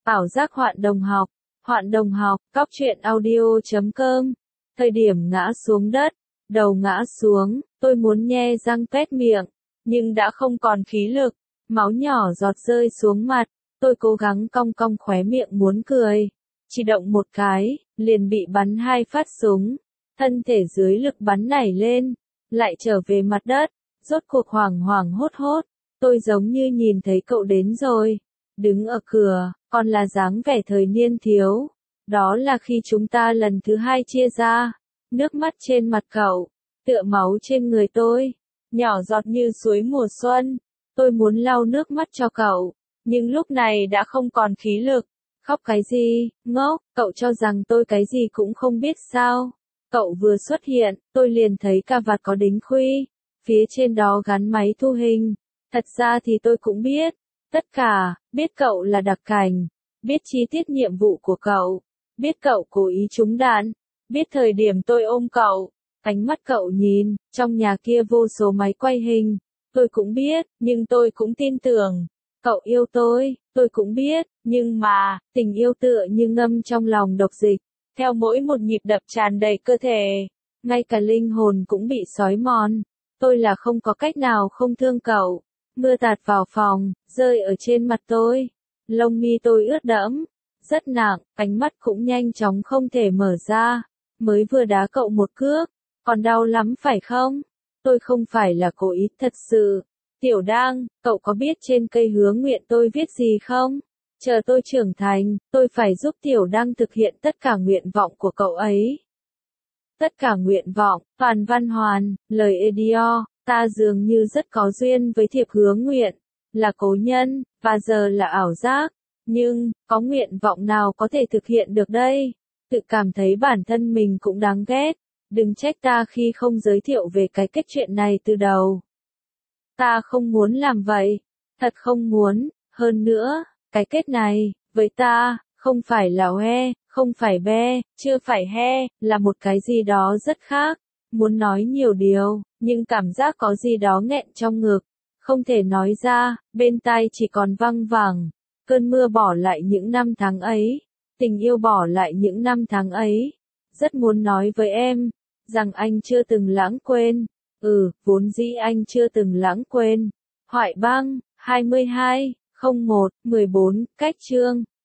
Ảo giác Hoạn đồng học, cóc truyện audio.com. Thời điểm ngã xuống đất, đầu ngã xuống, tôi muốn nhe răng tuét miệng, nhưng đã không còn khí lực, máu nhỏ giọt rơi xuống mặt, tôi cố gắng cong cong khóe miệng muốn cười. Chỉ động một cái, liền bị bắn 2 phát súng, thân thể dưới lực bắn nảy lên, lại trở về mặt đất, rốt cuộc hoảng hoảng hốt hốt, tôi giống như nhìn thấy cậu đến rồi, đứng ở cửa, còn là dáng vẻ thời niên thiếu. Đó là khi chúng ta lần thứ 2 chia ra, nước mắt trên mặt cậu, tựa máu trên người tôi, nhỏ giọt như suối mùa xuân, tôi muốn lau nước mắt cho cậu, nhưng lúc này đã không còn khí lực. Khóc cái gì, ngốc, cậu cho rằng tôi cái gì cũng không biết sao. Cậu vừa xuất hiện, tôi liền thấy cà vạt có đính khuy, phía trên đó gắn máy thu hình. Thật ra thì tôi cũng biết, tất cả, biết cậu là đặc cảnh, biết chi tiết nhiệm vụ của cậu, biết cậu cố ý trúng đạn, biết thời điểm tôi ôm cậu, ánh mắt cậu nhìn, trong nhà kia vô số máy quay hình, tôi cũng biết, nhưng tôi cũng tin tưởng. Cậu yêu tôi cũng biết, nhưng mà, tình yêu tựa như ngâm trong lòng độc dịch, theo mỗi một nhịp đập tràn đầy cơ thể, ngay cả linh hồn cũng bị xói mòn. Tôi là không có cách nào không thương cậu. Mưa tạt vào phòng, rơi ở trên mặt tôi. Lông mi tôi ướt đẫm, rất nặng, ánh mắt cũng nhanh chóng không thể mở ra. Mới vừa đá cậu một cước, còn đau lắm phải không? Tôi không phải là cố ý, thật sự. Tiểu Đang, cậu có biết trên cây hứa nguyện tôi viết gì không? Chờ tôi trưởng thành, tôi phải giúp Tiểu Đang thực hiện tất cả nguyện vọng của cậu ấy. Tất cả nguyện vọng, Toàn Văn Hoàn, lời Edio, ta dường như rất có duyên với thiệp hứa nguyện, là cố nhân, và giờ là ảo giác. Nhưng, có nguyện vọng nào có thể thực hiện được đây? Tự cảm thấy bản thân mình cũng đáng ghét. Đừng trách ta khi không giới thiệu về cái kết chuyện này từ đầu. Ta không muốn làm vậy. Thật không muốn. Hơn nữa, cái kết này, với ta, không phải là hoe, không phải be, chưa phải he, là một cái gì đó rất khác. Muốn nói nhiều điều, nhưng cảm giác có gì đó nghẹn trong ngực. Không thể nói ra, bên tai chỉ còn văng vẳng. Cơn mưa bỏ lại những năm tháng ấy. Tình yêu bỏ lại những năm tháng ấy. Rất muốn nói với em, rằng anh chưa từng lãng quên. Vốn dĩ anh chưa từng lãng quên. Hoại băng, 22/01/14, cách chương.